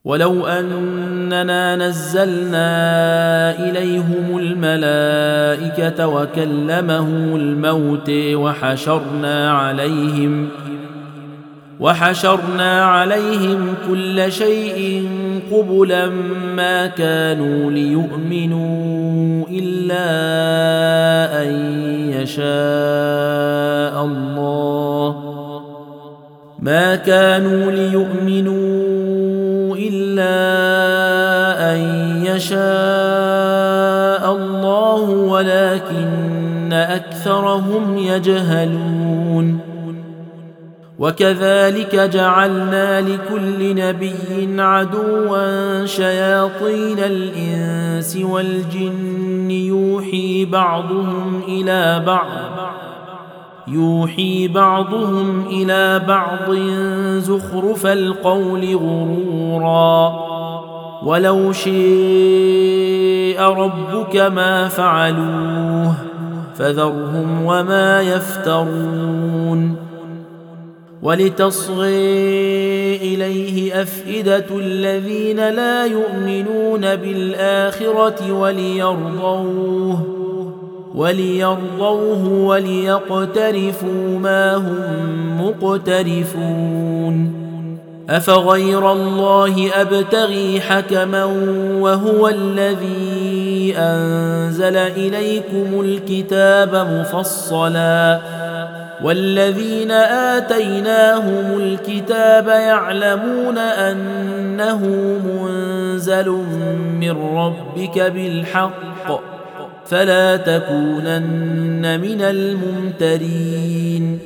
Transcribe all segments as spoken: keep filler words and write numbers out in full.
ولو أننا نزلنا إليهم الملائكة وكلمهم الموت وحشرنا عليهم وحشرنا عليهم كل شيء قبلا ما كانوا ليؤمنوا إلا أن يشاء الله ما كانوا ليؤمنوا إلا أن يشاء الله ولكن أكثرهم يجهلون وكذلك جعلنا لكل نبي عدوا شياطين الإنس والجن يوحي بعضهم إلى بعض يوحي بعضهم إلى بعض زخرف القول غرورا ولو شاء ربك ما فعلوه فذرهم وما يفترون ولتصغي إليه أفئدة الذين لا يؤمنون بالآخرة وليرضوه وليرضوه وليقترفوا ما هم مقترفون أفغير الله أبتغي حكما وهو الذي أنزل إليكم الكتاب مفصلا والذين آتيناهم الكتاب يعلمون أنه منزل من ربك بالحق فلا تكونن من الممترين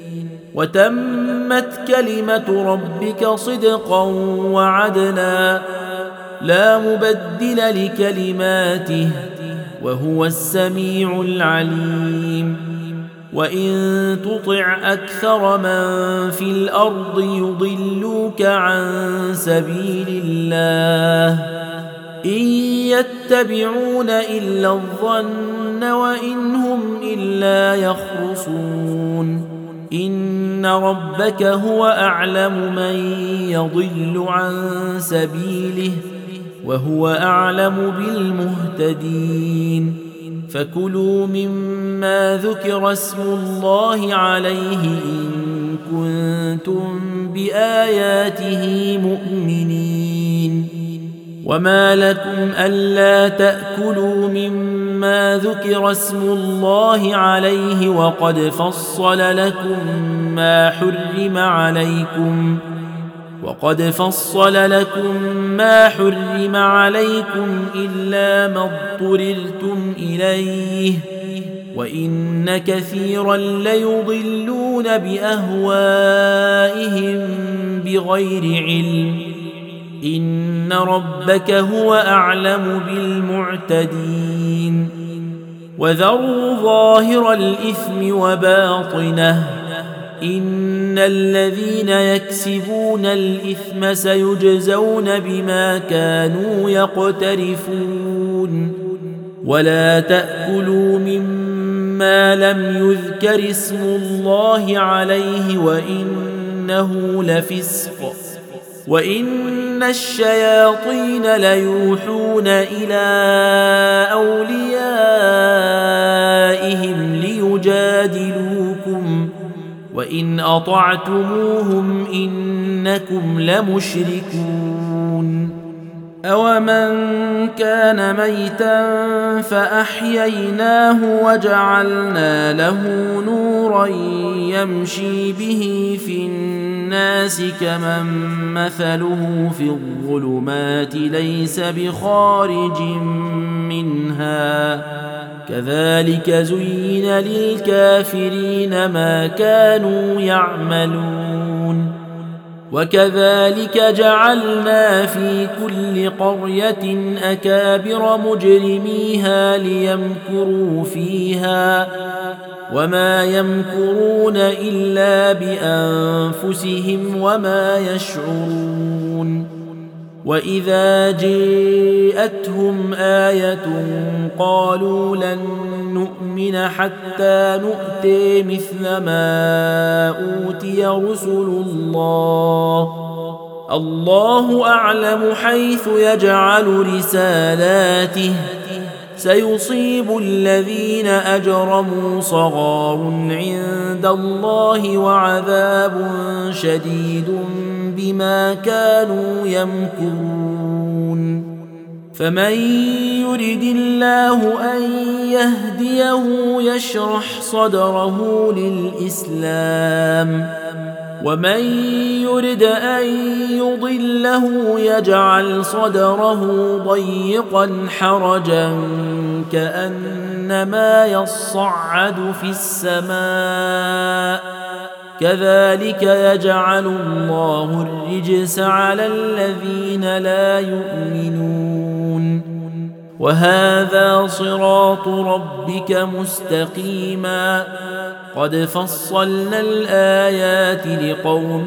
وتمت كلمة ربك صدقا وعدلا لا مبدل لكلماته وهو السميع العليم وإن تطع أكثر من في الأرض يضلوك عن سبيل الله إن يتبعون إلا الظن وإن هم إلا يخرصون إن ربك هو أعلم من يضل عن سبيله وهو أعلم بالمهتدين فكلوا مما ذكر اسم الله عليه إن كنتم بآياته مؤمنين وما لكم ألا تأكلوا مما ذكر اسم الله عليه وقد فصل لكم ما حرم عليكم وقد فصل لكم ما حرم عليكم إلا ما اضطررتم إليه وإن كثيرا ليضلون بأهوائهم بغير علم إن ربك هو أعلم بالمعتدين وذروا ظاهر الإثم وباطنه إن الذين يكسبون الإثم سيجزون بما كانوا يقترفون ولا تأكلوا مما لم يذكر اسم الله عليه وإنه لفسق وإن الشياطين ليوحون إلى أوليائهم ليجادلوكم وإن أطعتموهم إنكم لمشركون أومن كان ميتا فأحييناه وجعلنا له نورا يمشي به في الناس كمن مثله في الظلمات ليس بخارج منها كذلك زين للكافرين ما كانوا يعملون وكذلك جعلنا في كل قرية أكابر مجرميها ليمكروا فيها وما يمكرون إلا بأنفسهم وما يشعرون وإذا جاءتهم آية قالوا لن نؤمن حتى نؤتي مثل ما أوتي رسل الله الله أعلم حيث يجعل رسالاته سيصيب الذين أجرموا صغار عند الله وعذاب شديد بما كانوا يمكرون فمن يرد الله أن يهديه يشرح صدره للإسلام ومن يرد أن يضله يجعل صدره ضيقا حرجا كأنما يصعد في السماء كذلك يجعل الله الرجس على الذين لا يؤمنون وهذا صراط ربك مستقيما قد فصلنا الآيات لقوم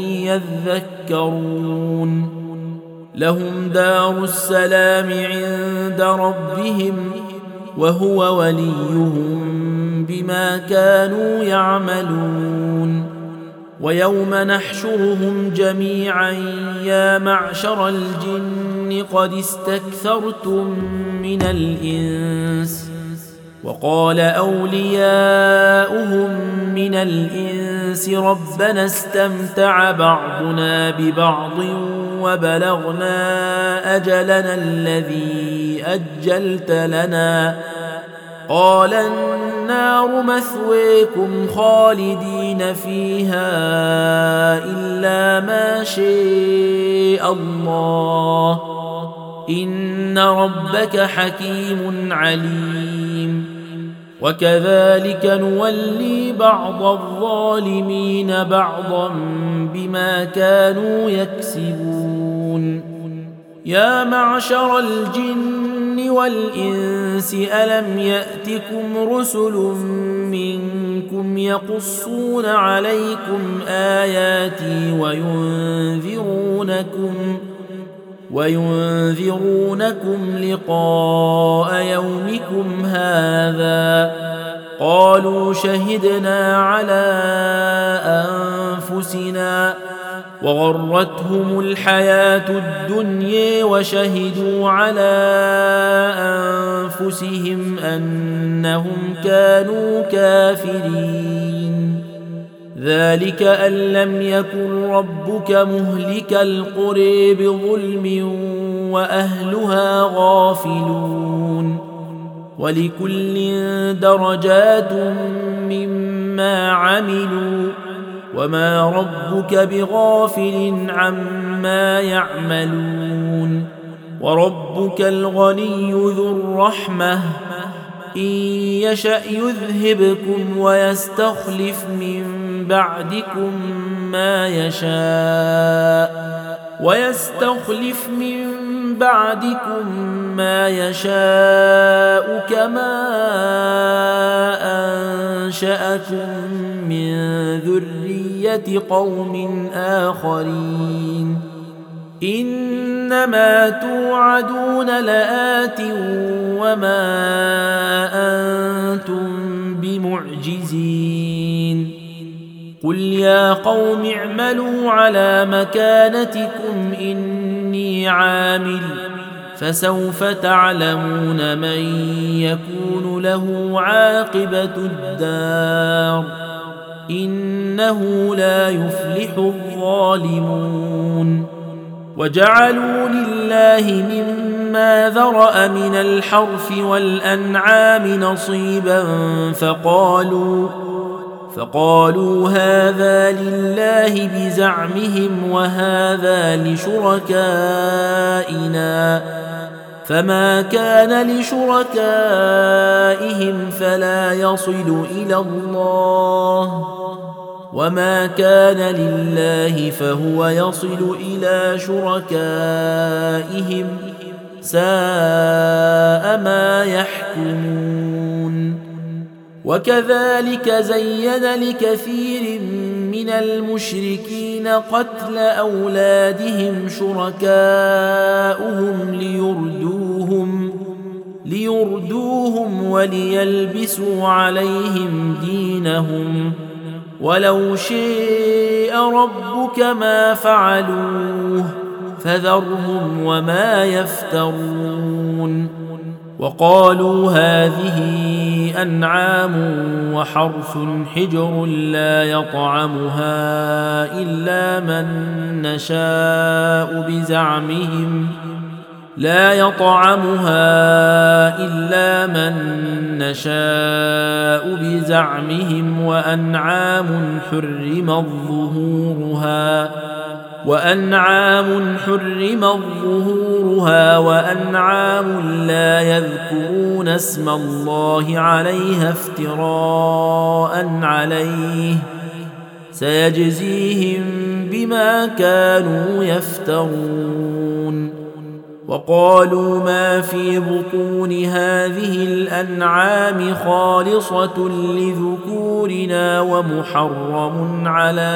يذكرون لهم دار السلام عند ربهم وهو وليهم بما كانوا يعملون ويوم نحشرهم جميعا يا معشر الجن قد استكثرتم من الإنس وقال أولياؤهم من الإنس ربنا استمتع بعضنا ببعض وبلغنا أجلنا الذي أجلت لنا قال النار مثويكم خالدين فيها إلا ما شاء الله إن ربك حكيم عليم وكذلك نولي بعض الظالمين بعضا بما كانوا يكسبون يا معشر الجن والإنس ألم يأتكم رسل منكم يقصون عليكم آياتي وينذرونكم وينذرونكم لقاء يومكم هذا قالوا شهدنا على أنفسنا وغرتهم الحياة الدنيا وشهدوا على أنفسهم أنهم كانوا كافرين ذلك أن لم يكن ربك مهلك القرى بظلم وأهلها غافلون ولكل درجات مما عملوا وما ربك بغافل عما يعملون وربك الغني ذو الرحمة إن يشأ يذهبكم ويستخلف من بعدكم ما يشاء ويستخلف من بعدكم ما يشاء كما أنشأكم من ذرية قوم آخرين إنما توعدون لآت وما أنتم بمعجزين قل يا قوم اعملوا على مكانتكم إني عامل فسوف تعلمون من يكون له عاقبة الدار إنه لا يفلح الظالمون وجعلوا لله مما ذرأ من الحرث والأنعام نصيبا فقالوا فقالوا هذا لله بزعمهم وهذا لشركائنا فما كان لشركائهم فلا يصل إلى الله وما كان لله فهو يصل إلى شركائهم ساء ما يحكمون وكذلك زين لكثير من المشركين قتل أولادهم شركاؤهم ليردوهم ليردوهم وليلبسوا عليهم دينهم ولو شيء ربك ما فعلوه فذرهم وما يفترون وقالوا هذه أنعام وحرث حجر لا يطعمها إلا من نشاء بزعمهم لا يطعمها إلا من نشاء بزعمهم وأنعام حرمت ظهورها وأنعام حرمت ظهورها وأنعام لا يذكرون اسم الله عليها افتراء عليه سيجزيهم بما كانوا يفترون وقالوا ما في بطون هذه الأنعام خالصة لذكورنا ومحرم على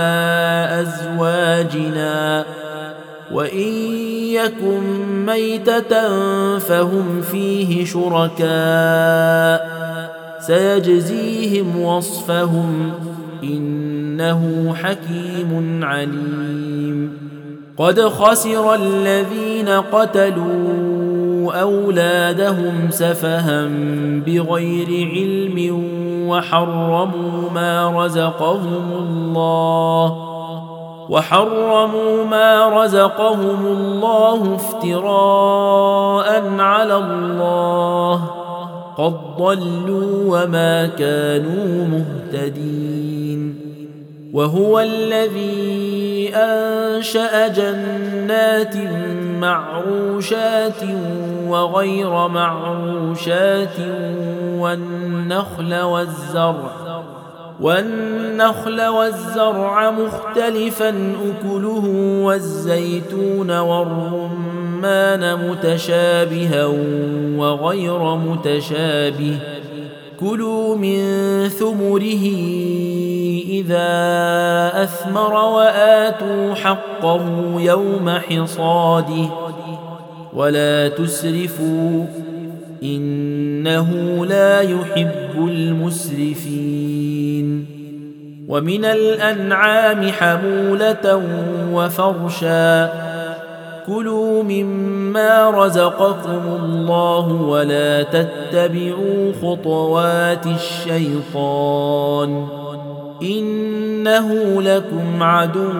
أزواجنا وإن يكن ميتة فهم فيه شركاء سيجزيهم وصفهم إنه حكيم عليم قد خسر الذين قتلوا أولادهم سفها بغير علم وحرموا ما رزقهم الله وحرموا ما رزقهم الله افتراء على الله قد ضلوا وما كانوا مهتدين وهو الذي أنشأ جنات معروشات وغير معروشات والنخل والزرع والنخل والزرع مختلفا أكله والزيتون والرمان متشابها وغير متشابه كلوا من ثمره إذا أثمر وآتوا حقه يوم حصاده ولا تسرفوا إنه لا يحب المسرفين ومن الأنعام حمولة وفرشا كلوا مما رزقكم الله ولا تتبعوا خطوات الشيطان إنه لكم عدو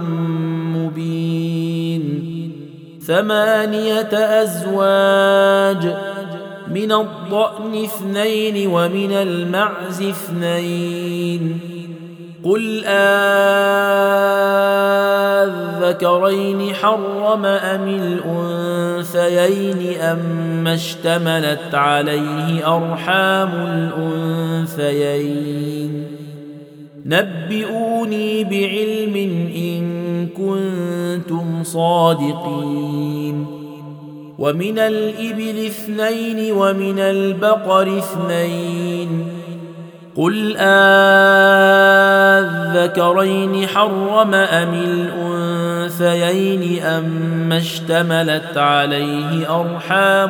مبين ثمانية أزواج من الضأن اثنين ومن المعز اثنين قل أذكرين حرم أم الأنثيين أما اشتملت عليه أرحام الأنثيين نبئوني بعلم إن كنتم صادقين ومن الإبل اثنين ومن البقر اثنين قل أذكرين حرم أم الأنثيين أما اشتملت عليه أرحام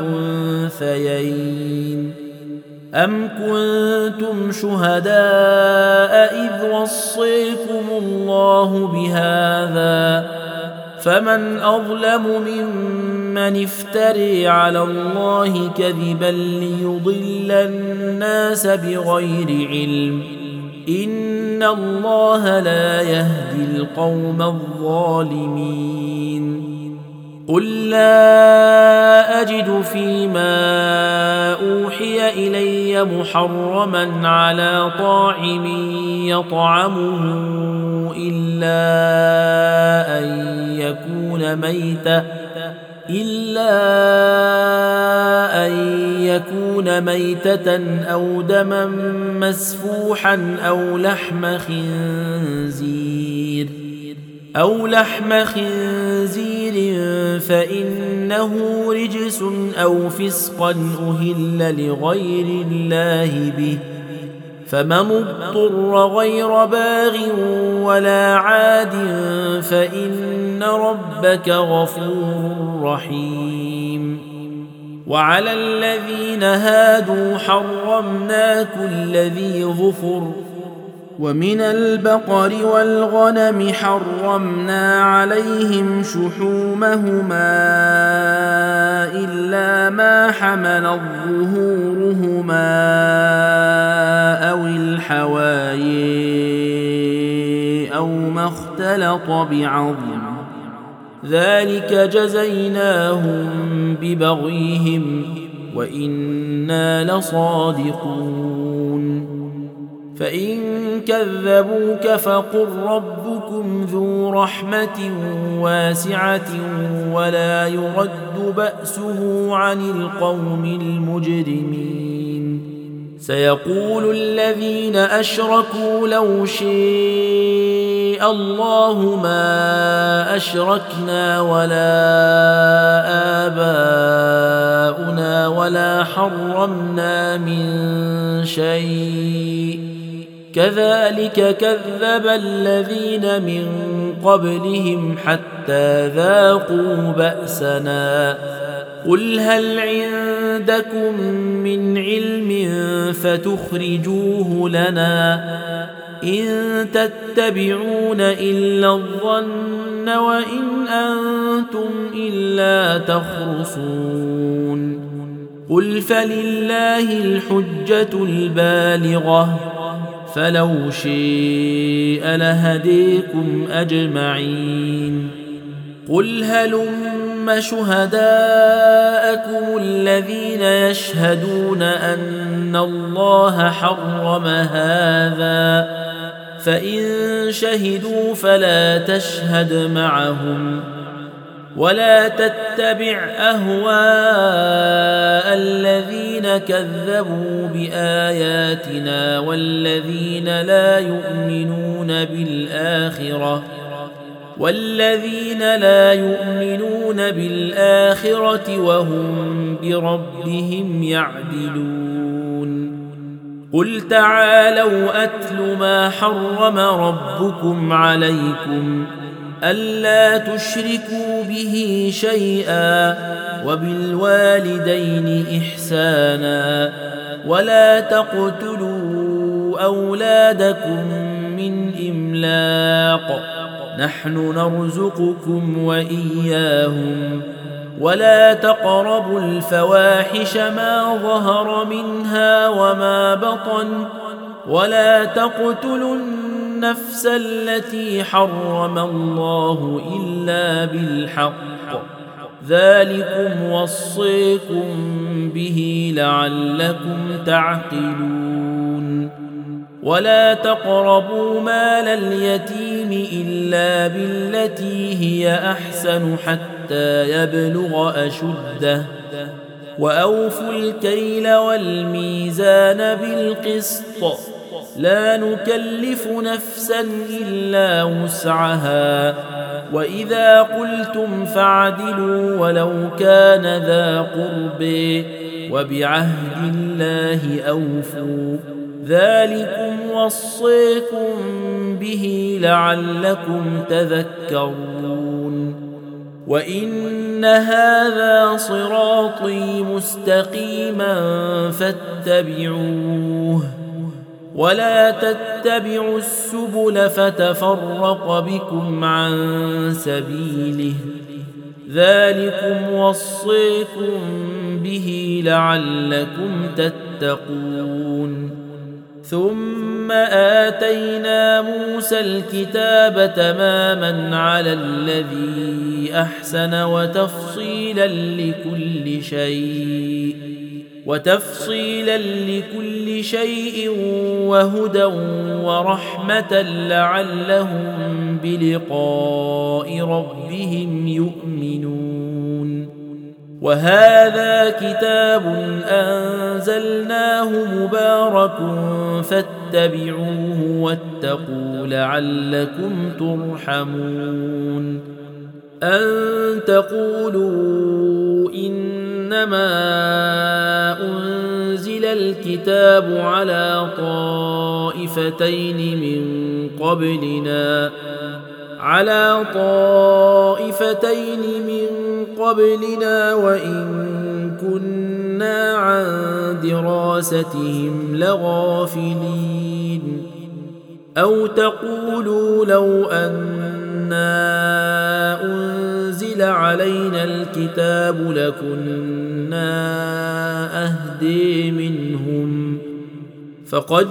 الأنثيين أم كنتم شهداء إذ وصيكم الله بهذا فمن أظلم ممن افتري على الله كذبا ليضل الناس بغير علم إن الله لا يهدي القوم الظالمين قل لا أجد فيما أوحي إلي محرما على طاعم يطعمه إلا أن يكون ميتا إلا أن يكون ميتة أو دما مسفوحا أو لحم خنزير أو لحم خنزير فإنه رجس أو فسقا أهل لغير الله به فمن اضطر غير باغ ولا عاد فإن ربك غفور رحيم وعلى الذين هادوا حرمنا كل ذي ظفر ومن البقر والغنم حرمنا عليهم شحومهما إلا ما حملت ظهورهما أو الحوايا أو ما اختلط بعظم ذلك جزيناهم ببغيهم وإنا لصادقون فإن كذبوك فقل ربكم ذو رحمة واسعة ولا يرد بأسه عن القوم المجرمين سيقول الذين أشركوا لو شاء الله ما أشركنا ولا آباؤنا ولا حرمنا من شيء كذلك كذب الذين من قبلهم حتى ذاقوا بأسنا قل هل عندكم من علم فتخرجوه لنا إن تتبعون إلا الظن وإن أنتم إلا تخرصون قل فلله الحجة البالغة فلو شاء لهديكم أجمعين قل هلم شهداءكم الذين يشهدون أن الله حرم هذا فإن شهدوا فلا تشهد معهم ولا تتبع أهواء الذين كذبوا بآياتنا والذين لا يؤمنون بالآخرة والذين لا يؤمنون بالآخرة وهم بربهم يعدلون قل تعالوا أتل ما حرم ربكم عليكم ألا تشركوا به شيئا وبالوالدين إحسانا ولا تقتلوا أولادكم من إملاق نحن نرزقكم وإياهم ولا تقربوا الفواحش ما ظهر منها وما بطن ولا تقتلوا النفس التي حرم الله إلا بالحق ذلكم وصيكم به لعلكم تعقلون ولا تقربوا مال اليتيم إلا بالتي هي أحسن حتى يبلغ أشده وأوفوا الكيل والميزان بالقسط لا نكلف نفسا إلا وسعها وإذا قلتم فاعدلوا ولو كان ذا قرب وبعهد الله أوفوا ذلكم وصيكم به لعلكم تذكرون وإن هذا صراطي مستقيما فاتبعوه ولا تتبعوا السبل فتفرق بكم عن سبيله ذلكم وصيكم به لعلكم تتقون ثم آتينا موسى الكتاب تماما على الذي أحسن وتفصيلا لكل شيء وتفصيلا لكل شيء وهدى ورحمة لعلهم بلقاء ربهم يؤمنون وهذا كتاب أنزلناه مبارك فاتبعوه واتقوا لعلكم ترحمون أن تقولوا إنما أنزل الكتاب على طائفتين من قبلنا على طائفتين من قبلنا وإن كنا عن دراستهم لغافلين أو تقولوا لو أنا أنزل علينا الكتاب لكنا أهدي منهم فقد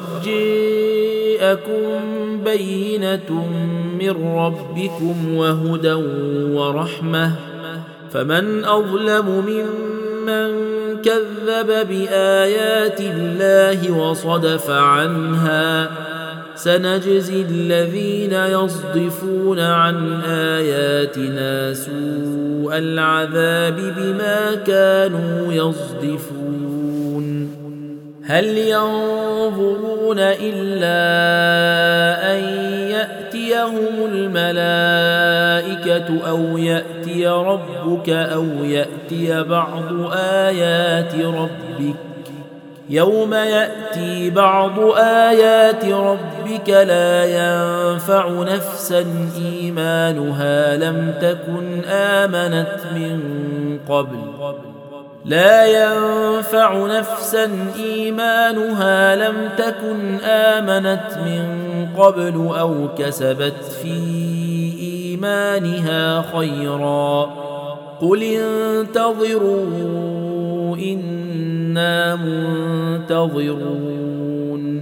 جاءكم بينة من ربكم وهدى ورحمة فمن أظلم ممن كذب بآيات الله وصدف عنها سنجزي الذين يصدفون عن آياتنا سوء العذاب بما كانوا يصدفون هل ينظرون إلا أن يأتيهم الملائكة أو يأتي ربك أو يأتي بعض آيات ربك يوم يأتي بعض آيات ربك لا ينفع نفسا إيمانها لم تكن آمنت من قبل لا ينفع نفسا إيمانها لم تكن آمنت من قبل أو كسبت في إيمانها خيرا قل انتظروا إنا منتظرون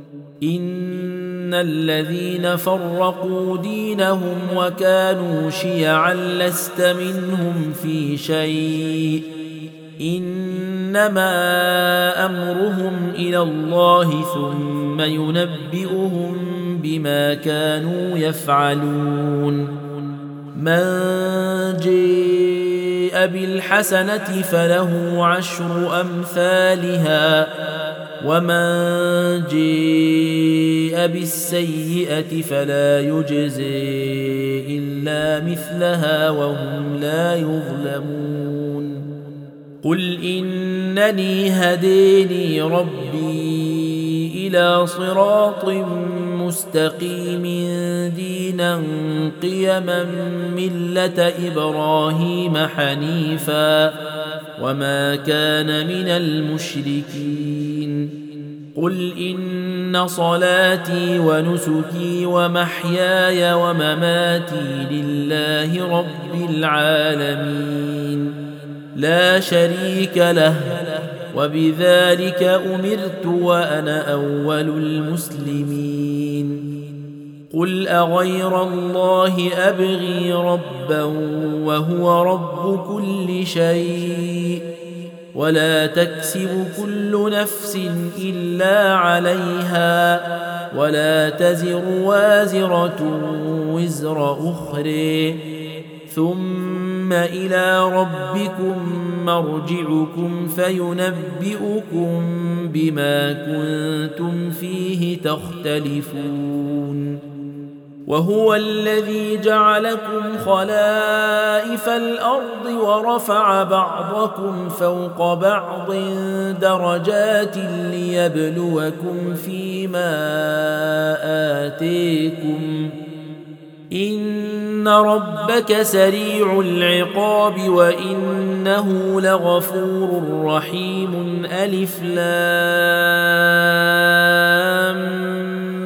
إن الذين فرقوا دينهم وكانوا شيعا لست منهم في شيء إنما أمرهم إلى الله ثم ينبئهم بما كانوا يفعلون من جاء بالحسنة فله عشر أمثالها ومن جاء بالسيئة فلا يجزي إلا مثلها وهم لا يظلمون قل إنني هديني ربي إلى صراط مستقيم دينا قيما ملة إبراهيم حنيفا وما كان من المشركين قل إن صلاتي ونسكي ومحياي ومماتي لله رب العالمين لا شريك له وبذلك أمرت وأنا أول المسلمين قل أغير الله أبغي ربا وهو رب كل شيء ولا تكسب كل نفس إلا عليها ولا تزر وازرة وزر أخرى ثم إلى ربكم مرجعكم فينبئكم بما كنتم فيه تختلفون وهو الذي جعلكم خلائف الأرض ورفع بعضكم فوق بعض درجات ليبلوكم فيما آتيكم إن ربك سريع العقاب وإنه لغفور رحيم ألف لام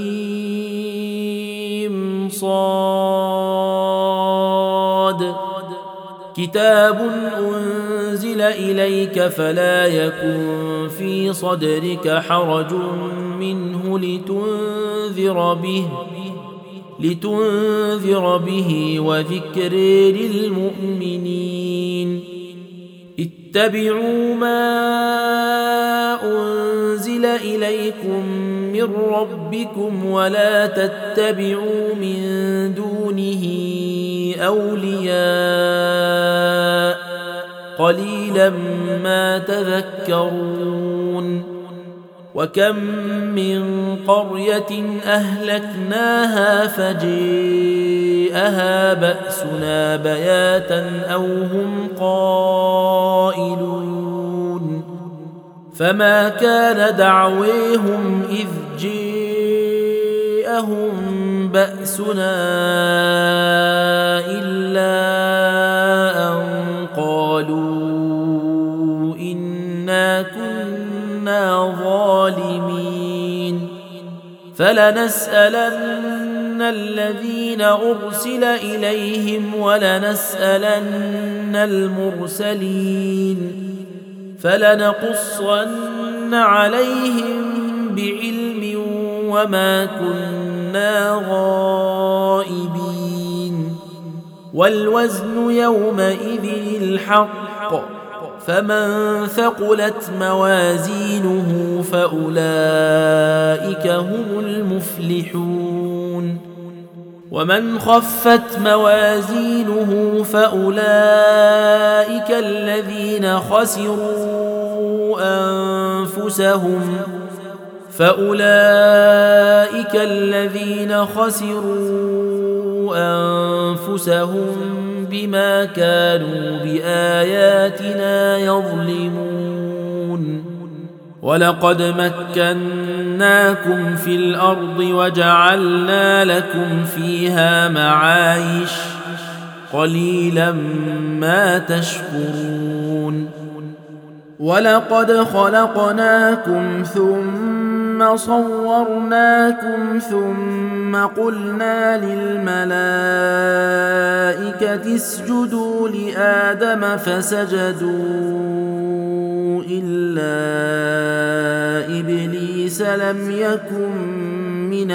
ميم صاد كتاب أنزل إليك فلا يكن في صدرك حرج منه لتنذر به لتنذر به وذكر للمؤمنين اتبعوا ما أنزل إليكم من ربكم ولا تتبعوا من دونه أولياء قليلا ما تذكرون وكم من قرية أهلكناها فجاءها بأسنا بياتا أو هم قائلون فما كان دعويهم إذ جاءهم بأسنا إلا أن قالوا إنا كنا ظالمين فلنسألن الذين أرسل إليهم ولنسألن المرسلين فلنقصن عليهم بعلم وما كنا غائبين والوزن يومئذ الحق فمن ثقلت موازينه فأولئك هم المفلحون ومن خفت موازينه فأولئك الذين خسروا أنفسهم فأولئك الذين خسروا أنفسهم بما كانوا بآياتنا يظلمون ولقد مكناكم في الأرض وجعلنا لكم فيها معايش قليلا ما تشكرون ولقد خلقناكم ثم صورناكم ثم قلنا للملائكة اسجدوا لآدم فسجدوا إلا إبليس لم يكن من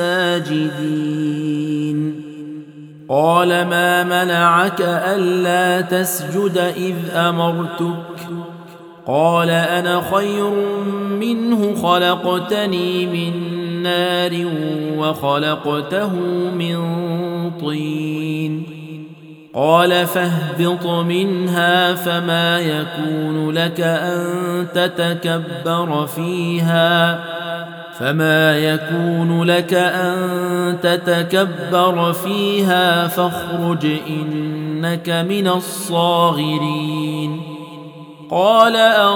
الساجدين قال ما منعك ألا تسجد إذ أمرتك قال أنا خير منه خلقتني من نار وخلقته من طين قال فاهبط منها فما يكون لك أن تتكبر فيها فما يكون لك أن تتكبر فيها فاخرج إنك من الصاغرين قال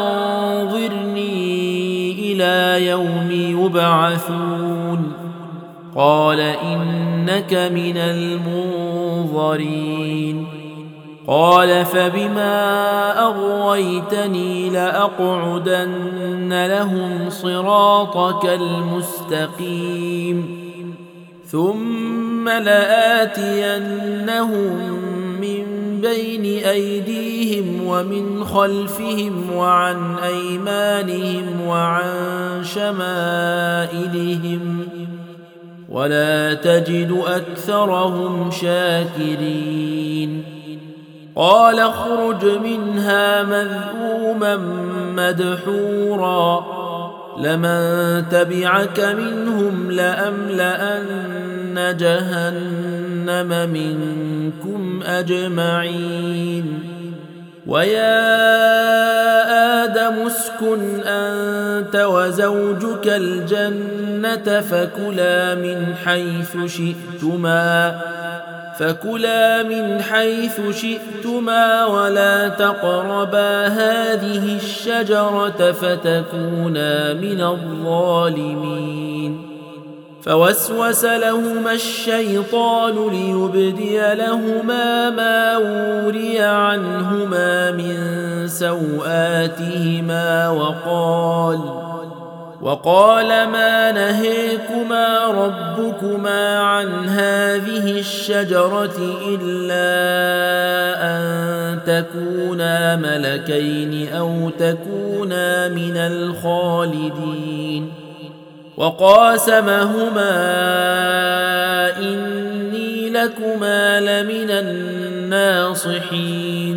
أنظرني إلى يوم يبعثون قال إنك من المنظرين قال فبما أغويتني لأقعدن لهم صراطك المستقيم ثم لآتينهم من بين أيديهم ومن خلفهم وعن أيمانهم وعن شمائلهم ولا تجد أكثرهم شاكرين قال اخرج منها مذءوما مدحورا لمن تبعك منهم لأملأن جهنم منكم أجمعين ويا آدم اسكن أنت وزوجك الجنة فكلا من حيث شئتما فكلا من حيث شئتما ولا تقربا هذه الشجرة فتكونا من الظالمين فوسوس لهما الشيطان ليبدي لهما ما وري عنهما من سوآتهما وقال وقال ما نهيكما ربكما عن هذه الشجرة إلا أن تكونا ملكين أو تكونا من الخالدين وقاسمهما إني لكما لمن الناصحين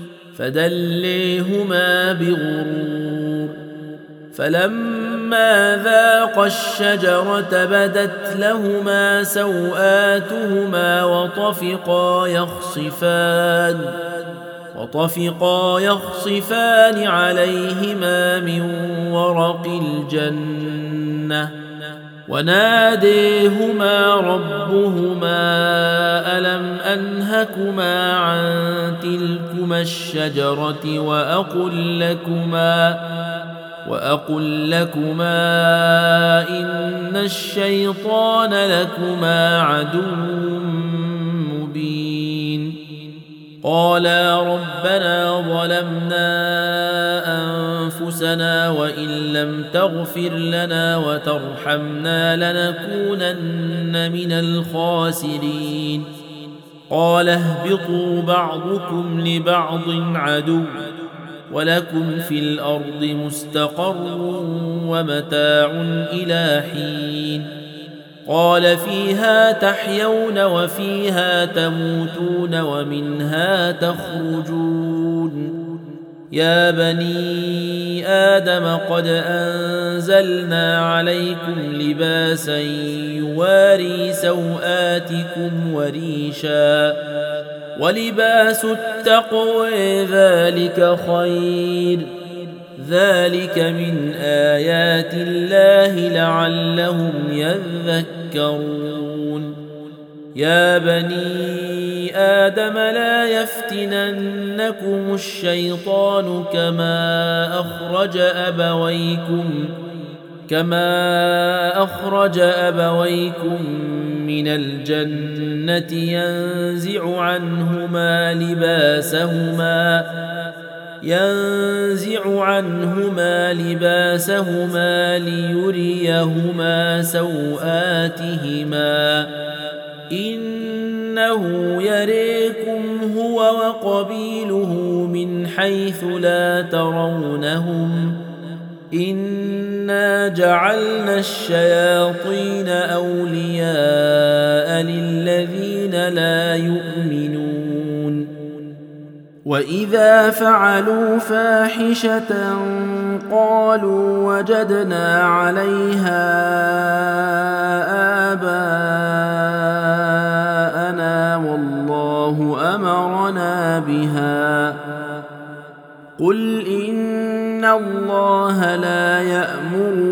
فدليهما بغرور فلما ذاقا الشجرة بدت لهما سوآتهما وطفقا يخصفان وطفقا يخصفان عليهما من ورق الجنة وناديهما ربهما ألم أنهكما عن تلكما الشجرة وأقل لكما وأقل لكما إن الشيطان لكما عدو مبين قالا ربنا ظلمنا أنفسنا وإن لم تغفر لنا وترحمنا لنكونن من الخاسرين قال اهبطوا بعضكم لبعض عدو ولكم في الأرض مستقر ومتاع إلى حين قال فيها تحيون وفيها تموتون ومنها تخرجون يا بني آدم قد أنزلنا عليكم لباسا يواري سوآتكم وريشا ولباس التقوى ذلك خير ذلك من آيات الله لعلهم يذكرون يا بني آدم لا يفتننكم الشيطان كما أخرج أبويكم كما أخرج أبويكم من الجنة ينزع عنهما لباسهما ينزع عنهما لباسهما ليريهما سوآتهما إنه يريكم هو وقبيله من حيث لا ترونهم إنا جعلنا الشياطين أولياء للذين لا يؤمنون وإذا فعلوا فاحشة قالوا وجدنا عليها آباءنا والله أمرنا بها قل إن الله لا يأمر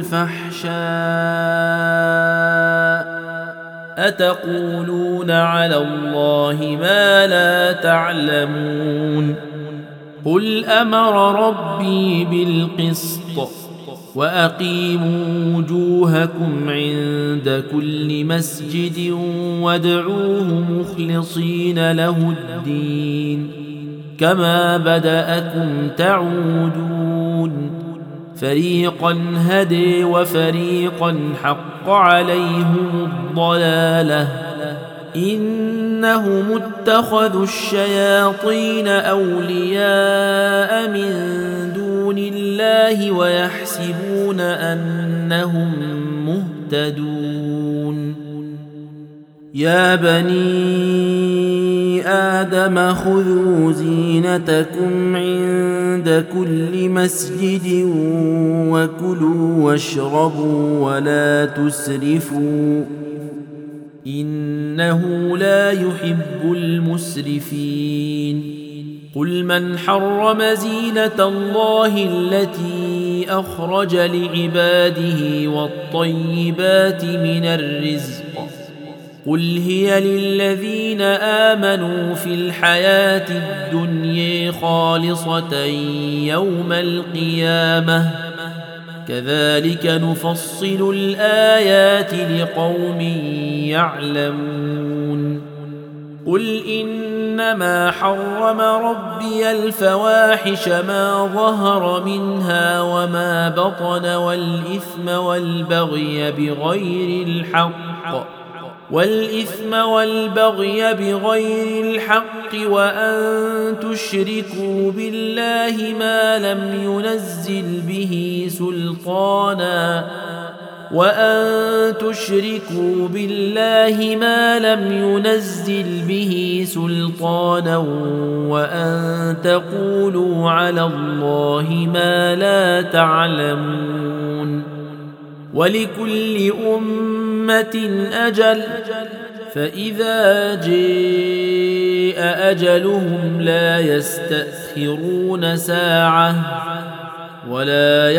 بالفحشاء أتقولون على الله ما لا تعلمون قل أمر ربي بالقسط وأقيموا وجوهكم عند كل مسجد وادعوه مخلصين له الدين كما بدأكم تعودون فريقا هدي وفريقا حق عليهم الضلالة إنهم اتخذوا الشياطين أولياء من دون الله ويحسبون أنهم مهتدون يا بني آدم خذوا زينتكم عند كل مسجد وكلوا واشربوا ولا تسرفوا إنه لا يحب المسرفين قل من حرم زينة الله التي أخرج لعباده والطيبات من الرزق قل هي للذين آمنوا في الحياة الدنيا خالصة يوم القيامة كذلك نفصل الآيات لقوم يعلمون قل إنما حرم ربي الفواحش ما ظهر منها وما بطن والإثم والبغي بغير الحق والإثم والبغي بغير الحق وأن تشركوا بالله ما لم ينزل به سلطانا وأن تشركوا بالله ما لم ينزل به سلطانا وأن تقولوا على الله ما لا تعلمون ولكل أمة أجل فإذا جاء أجلهم لا يستأخرون ساعة ولا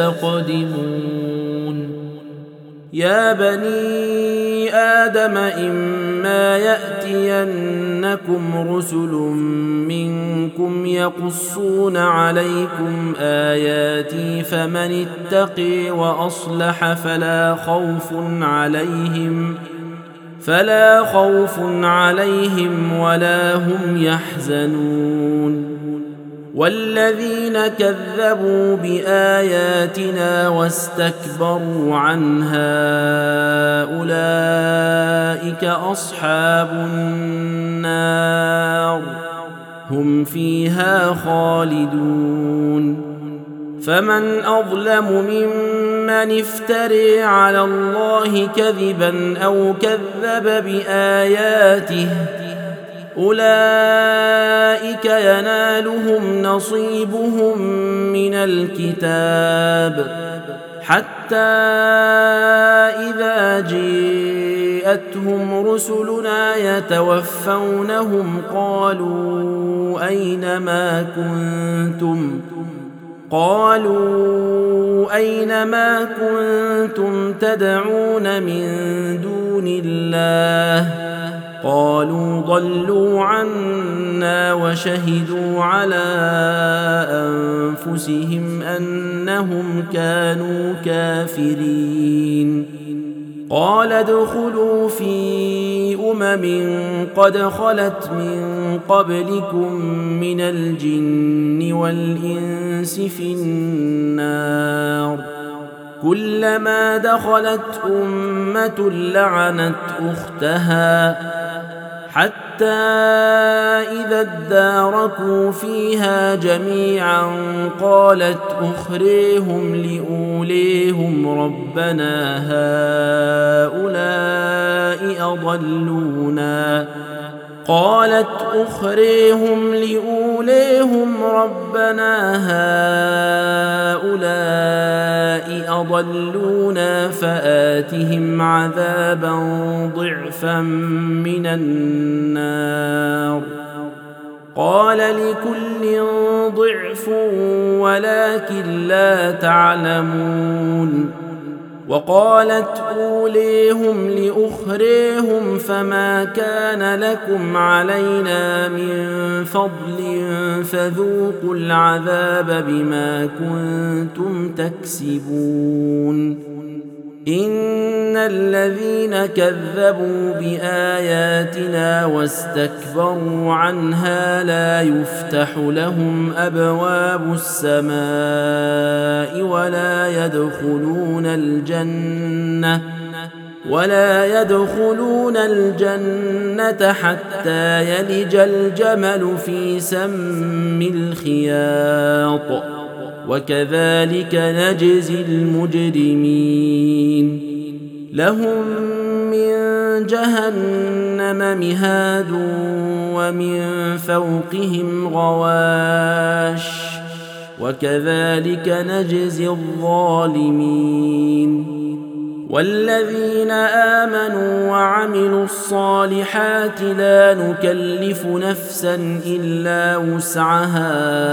يستقدمون يا بني آدم إما يأتينكم رسل منكم يقصون عليكم آياتي فمن اتقي وأصلح فلا خوف عليهم فلا خوف عليهم ولا هم يحزنون والذين كذبوا بآياتنا واستكبروا عنها أولئك أصحاب النار هم فيها خالدون فمن أظلم ممن افتري على الله كذبا أو كذب بآياته أولئك ينالهم نصيبهم من الكتاب حتى إذا جاءتهم رسلنا يتوفونهم قالوا أين ما كنتم قالوا أين ما كنتم تدعون من دون الله قالوا ضلوا عنا وشهدوا على أنفسهم أنهم كانوا كافرين قال ادخلوا في أمم قد خلت من قبلكم من الجن والإنس في النار كلما دخلت أمة لعنت أختها حتى إذا اداركوا فيها جميعا قالت أخريهم لأوليهم ربنا هؤلاء أضلونا قالت أخريهم لأوليهم ربنا هؤلاء أضلونا فآتهم عذابا ضعفا من النار قال لكل ضعف ولكن لا تعلمون وقالت أوليهم لأخريهم فما كان لكم علينا من فضل فذوقوا العذاب بما كنتم تكسبون إن الذين كذبوا بآياتنا واستكبروا عنها لا يفتح لهم أبواب السماء ولا يدخلون الجنة ولا يدخلون الجنة حتى يلج الجمل في سم الخياط وكذلك نجزي المجرمين لهم من جهنم مهاد ومن فوقهم غواش وكذلك نجزي الظالمين والذين آمنوا وعملوا الصالحات لا نكلف نفسا إلا وسعها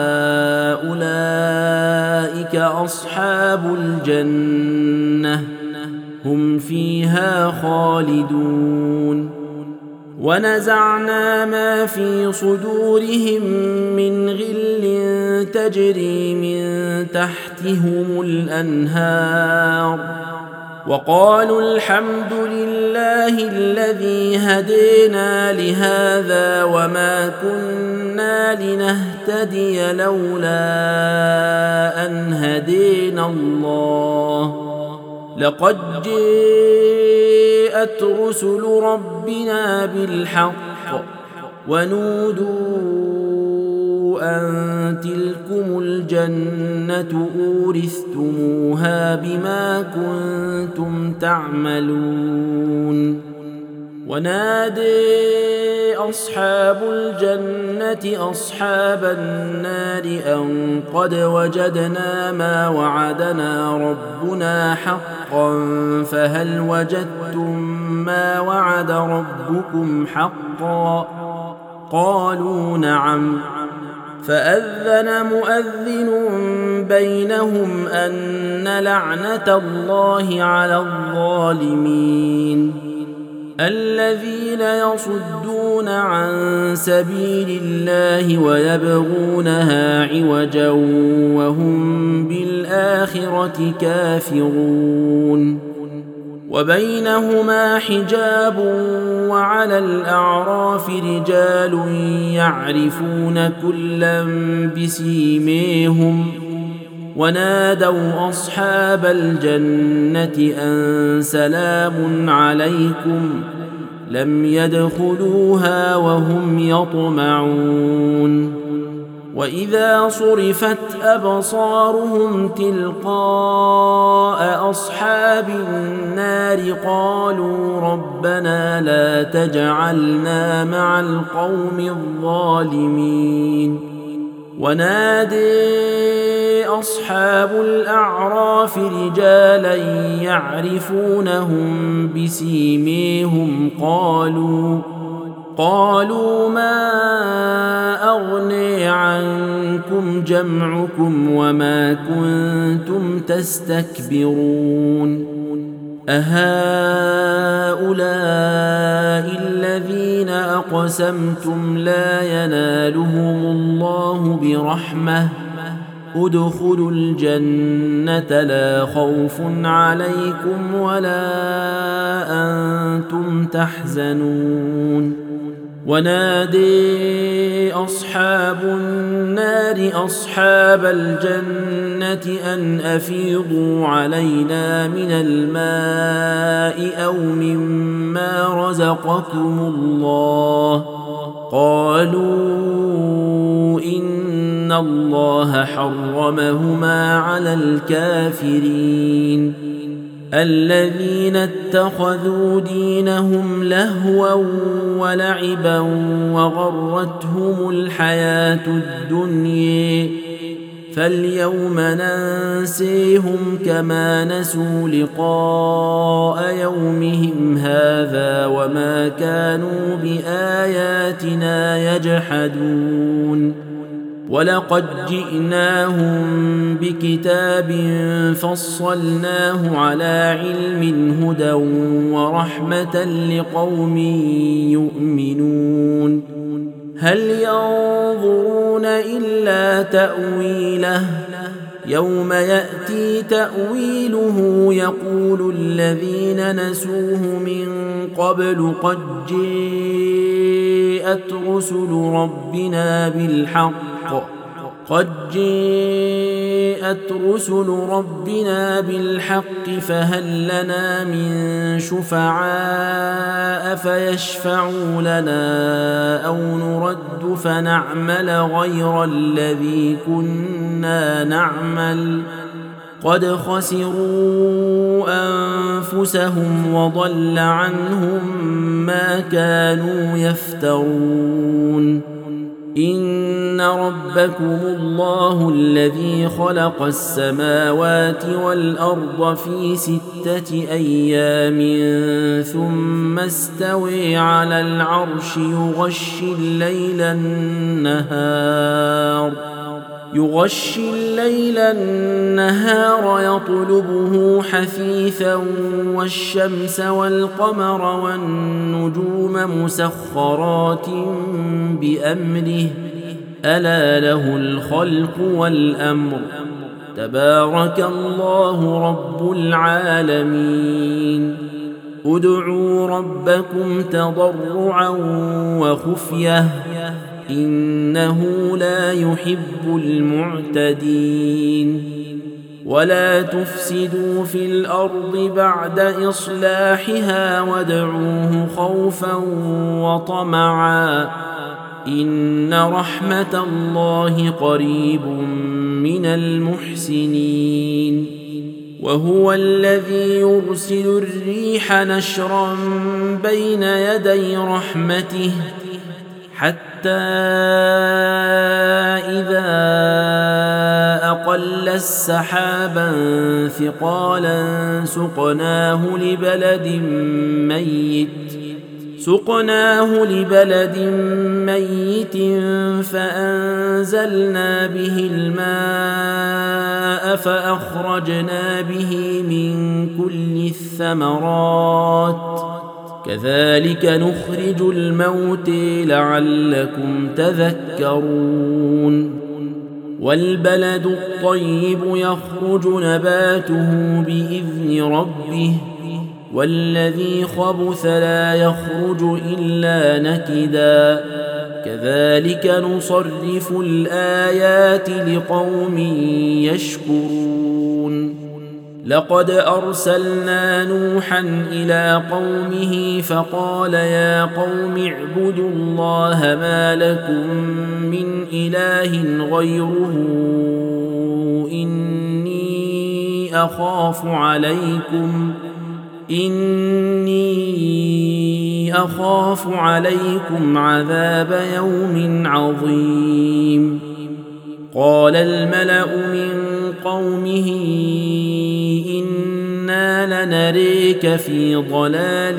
أولئك أصحاب الجنة هم فيها خالدون ونزعنا ما في صدورهم من غل تجري من تحتهم الأنهار وقالوا الحمد لله الذي هدينا لهذا وما كنا لنهتدي لولا أن هدينا الله لقد جاءت رسل ربنا بالحق ونودوا أن تلكم الجنة أورثتموها بما كنتم تعملون ونادي أصحاب الجنة أصحاب النار أن قد وجدنا ما وعدنا ربنا حقا فهل وجدتم ما وعد ربكم حقا قالوا نعم فأذن مؤذن بينهم أن لعنة الله على الظالمين الذين يصدون عن سبيل الله ويبغونها عوجا وهم بالآخرة كافرون وبينهما حجاب وعلى الأعراف رجال يعرفون كلا بسيميهم ونادوا أصحاب الجنة أن سلام عليكم لم يدخلوها وهم يطمعون وإذا صرفت أبصارهم تلقاء أصحاب النار قالوا ربنا لا تجعلنا مع القوم الظالمين ونادي أصحاب الأعراف رجالا يعرفونهم بسيميهم قالوا قالوا ما أغني عنكم جمعكم وما كنتم تستكبرون أهؤلاء الذين أقسمتم لا ينالهم الله برحمة ادخلوا الجنة لا خوف عليكم ولا أنتم تحزنون ونادي أصحاب النار أصحاب الجنة أن أفيضوا علينا من الماء أو مما رزقكم الله قالوا إن الله حرمهما على الكافرين الذين اتخذوا دينهم لهوا ولعبا وغرتهم الحياة الدنيا فاليوم ننسيهم كما نسوا لقاء يومهم هذا وما كانوا بآياتنا يجحدون ولقد جئناهم بكتاب فصلناه على علم هدى ورحمة لقوم يؤمنون هل ينظرون إلا تأويله يوم يأتي تأويله يقول الذين نسوه من قبل قد جاءت رسل ربنا بالحق قد جاءت رسل ربنا بالحق فهل لنا من شفعاء فيشفعوا لنا أو نرد فنعمل غير الذي كنا نعمل قد خسروا أنفسهم وضل عنهم ما كانوا يفترون إن ربكم الله الذي خلق السماوات والأرض في ستة أيام ثم استوى على العرش يغشي الليل النهار يغشي الليل النهار يطلبه حثيثا والشمس والقمر والنجوم مسخرات بأمره ألا له الخلق والأمر تبارك الله رب العالمين ادعوا ربكم تضرعا وخفية إنه لا يحب المعتدين ولا تفسدوا في الأرض بعد إصلاحها وادعوه خوفا وطمعا إن رحمة الله قريب من المحسنين وهو الذي يرسل الريح نشرا بين يدي رحمته حتى إذا أقل السحابا ثقالا سقناه لبلد ميت سقناه لبلد ميت فأنزلنا به الماء فأخرجنا به من كل الثمرات كذلك نخرج الموت لعلكم تذكرون والبلد الطيب يخرج نباته بإذن ربه والذي خبث لا يخرج إلا نكدا كذلك نصرف الآيات لقوم يشكرون لقد أرسلنا نوحا إلى قومه فقال يا قوم اعبدوا الله ما لكم من إله غيره إني أخاف عليكم إني أخاف عليكم عذاب يوم عظيم قال الملأ من قومه إنا لنريك في ضلال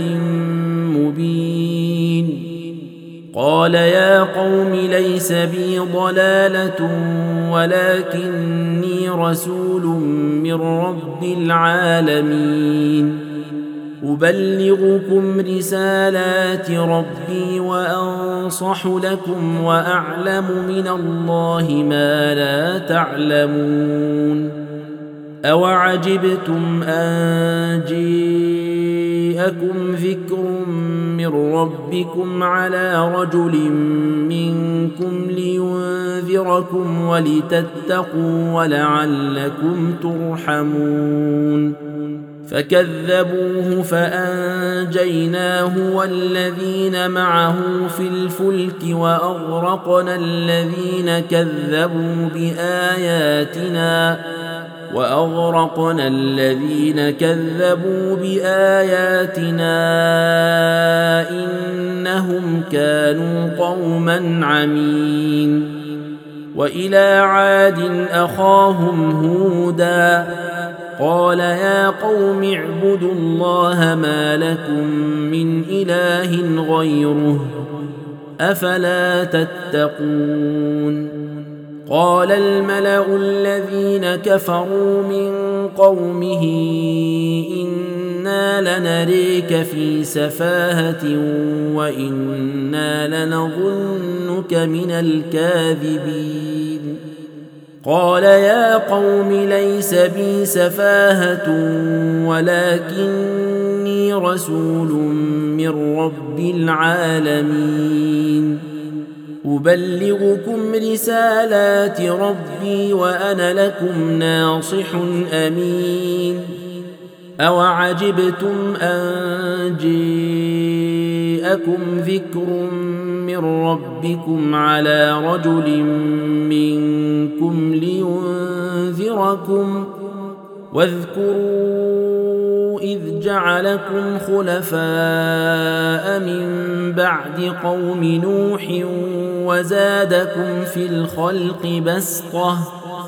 مبين قال يا قوم ليس بي ضلالة ولكني رسول من رب العالمين أبلغكم رسالات ربي وأنصح لكم وأعلم من الله ما لا تعلمون أوعجبتم أن جيءكم ذكر من ربكم على رجل منكم لينذركم ولتتقوا ولعلكم ترحمون فكذبوه فأنجيناه والذين معه في الفلك وأغرقنا الذين كذبوا بآياتنا وأغرقنا الذين كذبوا بآياتنا إنهم كانوا قوما عمين وإلى عاد أخاهم هودا قال يا قوم اعبدوا الله ما لكم من إله غيره أفلا تتقون قال الملأ الذين كفروا من قومه إنا لنريك في سفاهة وإنا لنظنك من الكاذبين قال يا قوم ليس بي سفاهة ولكني رسول من رب العالمين أبلغكم رسالات ربي وأنا لكم ناصح أمين أوعجبتم أن جيءكم ذكر من ربكم على رجل منكم لينذركم واذكروا إذ جعلكم خلفاء من بعد قوم نوح وزادكم في الخلق بسطة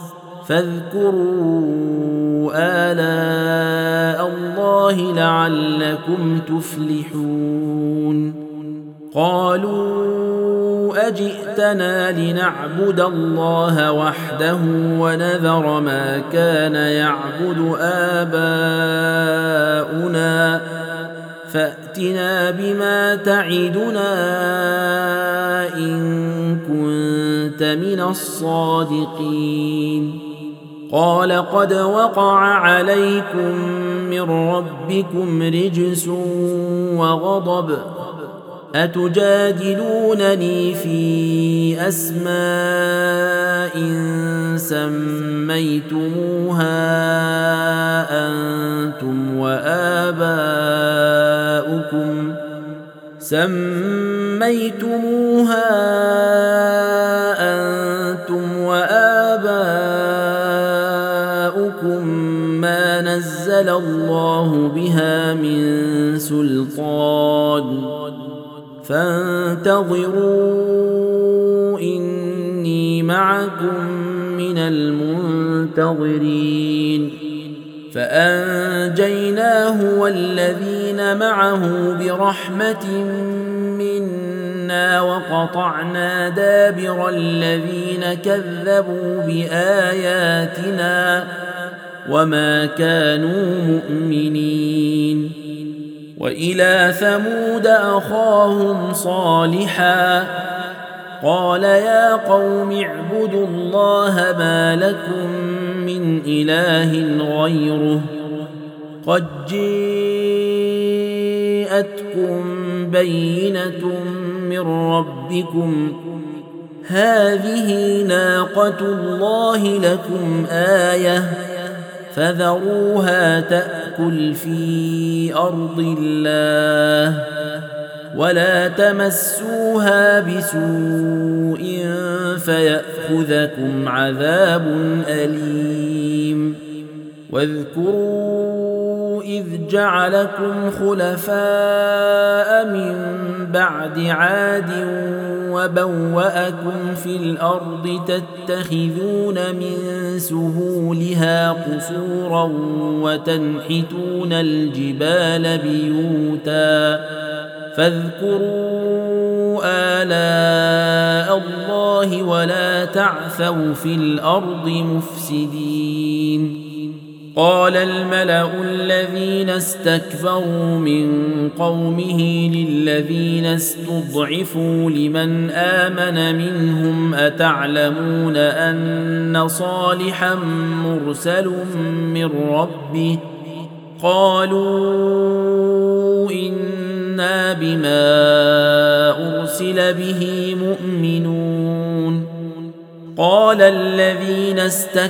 فاذكروا آلاء الله لعلكم تفلحون قالوا أجئتنا لنعبد الله وحده ونذر ما كان يعبد آباؤنا فأتنا بما تعدنا إن كنت من الصادقين قال قد وقع عليكم من ربكم رجس وغضب أتجادلونني في أسماء سميتموها أنتم وآباؤكم سميتموها أنتم وآباؤكم ما نزل الله بها من سلطان فانتظروا إني معكم من المنتظرين فأنجيناه والذين معه برحمة منا وقطعنا دابر الذين كذبوا بآياتنا وما كانوا مؤمنين وإلى ثمود أخاهم صالحا قال يا قوم اعبدوا الله ما لكم من إله غيره قد جئتكم تأتكم بينة من ربكم هذه ناقة الله لكم آية فذروها تأكل في أرض الله ولا تمسوها بسوء فيأخذكم عذاب أليم واذكروا إذ جعلكم خلفاء من بعد عاد وبوأكم في الأرض تتخذون من سهولها قصورا وتنحتون الجبال بيوتا فاذكروا آلاء الله ولا تعثوا في الأرض مفسدين قال الملأ الذين استكبروا من قومه للذين استضعفوا لمن آمن منهم أتعلمون أن صالحا مرسل من ربه قالوا إنا بما أرسل به مؤمنون قال الذين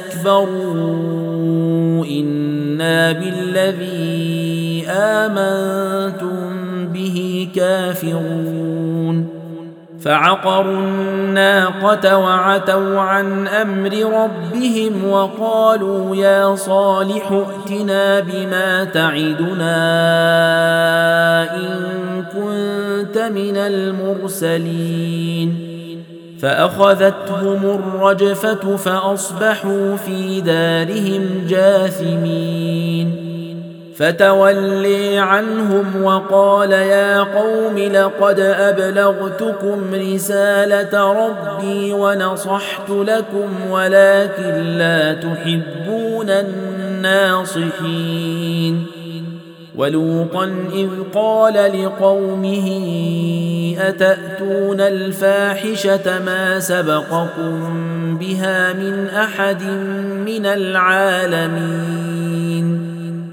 استكبروا إنا بالذي آمنتم به كافرون فعقروا الناقة وعتوا عن أمر ربهم وقالوا يا صالح ائتنا بما تعدنا إن كنت من المرسلين فأخذتهم الرجفة فأصبحوا في دارهم جاثمين فتولي عنهم وقال يا قوم لقد أبلغتكم رسالة ربي ونصحت لكم ولكن لا تحبون الناصحين ولوطا إذ قال لقومه أتأتون الفاحشة ما سبقكم بها من أحد من العالمين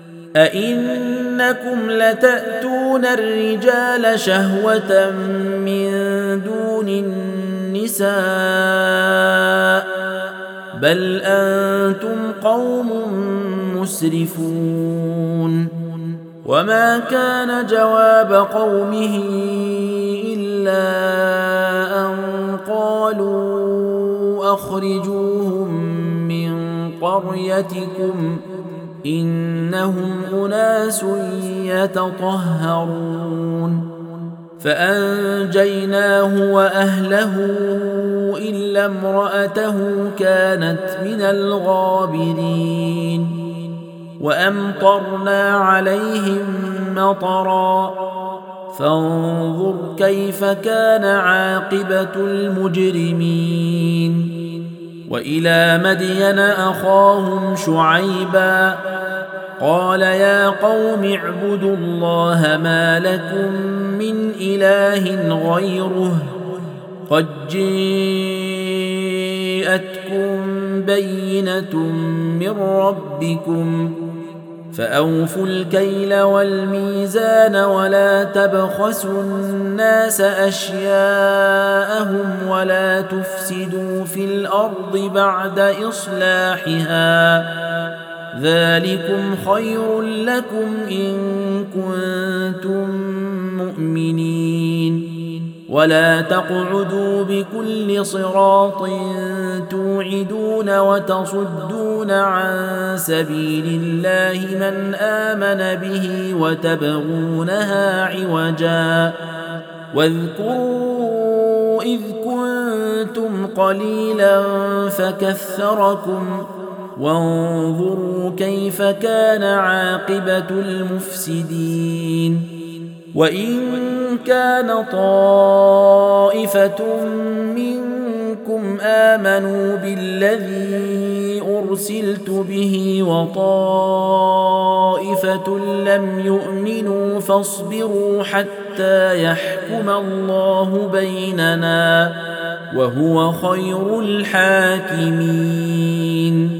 أئنكم لتأتون الرجال شهوة من دون النساء بل أنتم قوم مسرفون وما كان جواب قومه إلا أن قالوا أخرجوهم من قريتكم إنهم أناس يتطهرون فأنجيناه وأهله إلا امرأته كانت من الغابرين وأمطرنا عليهم مطرا فانظر كيف كان عاقبة المجرمين وإلى مدين أخاهم شعيبا قال يا قوم اعبدوا الله ما لكم من إله غيره قد جاءتكم بينة من ربكم فأوفوا الكيل والميزان ولا تبخسوا الناس أشياءهم ولا تفسدوا في الأرض بعد إصلاحها ذلكم خير لكم إن كنتم مؤمنين ولا تقعدوا بكل صراط توعدون وتصدون عن سبيل الله من آمن به وتبغونها عوجا واذكروا إذ كنتم قليلا فكثركم وانظروا كيف كان عاقبة المفسدين وإن كان طائفة منكم آمنوا بالذي أرسلت به وطائفة لم يؤمنوا فاصبروا حتى يحكم الله بيننا وهو خير الحاكمين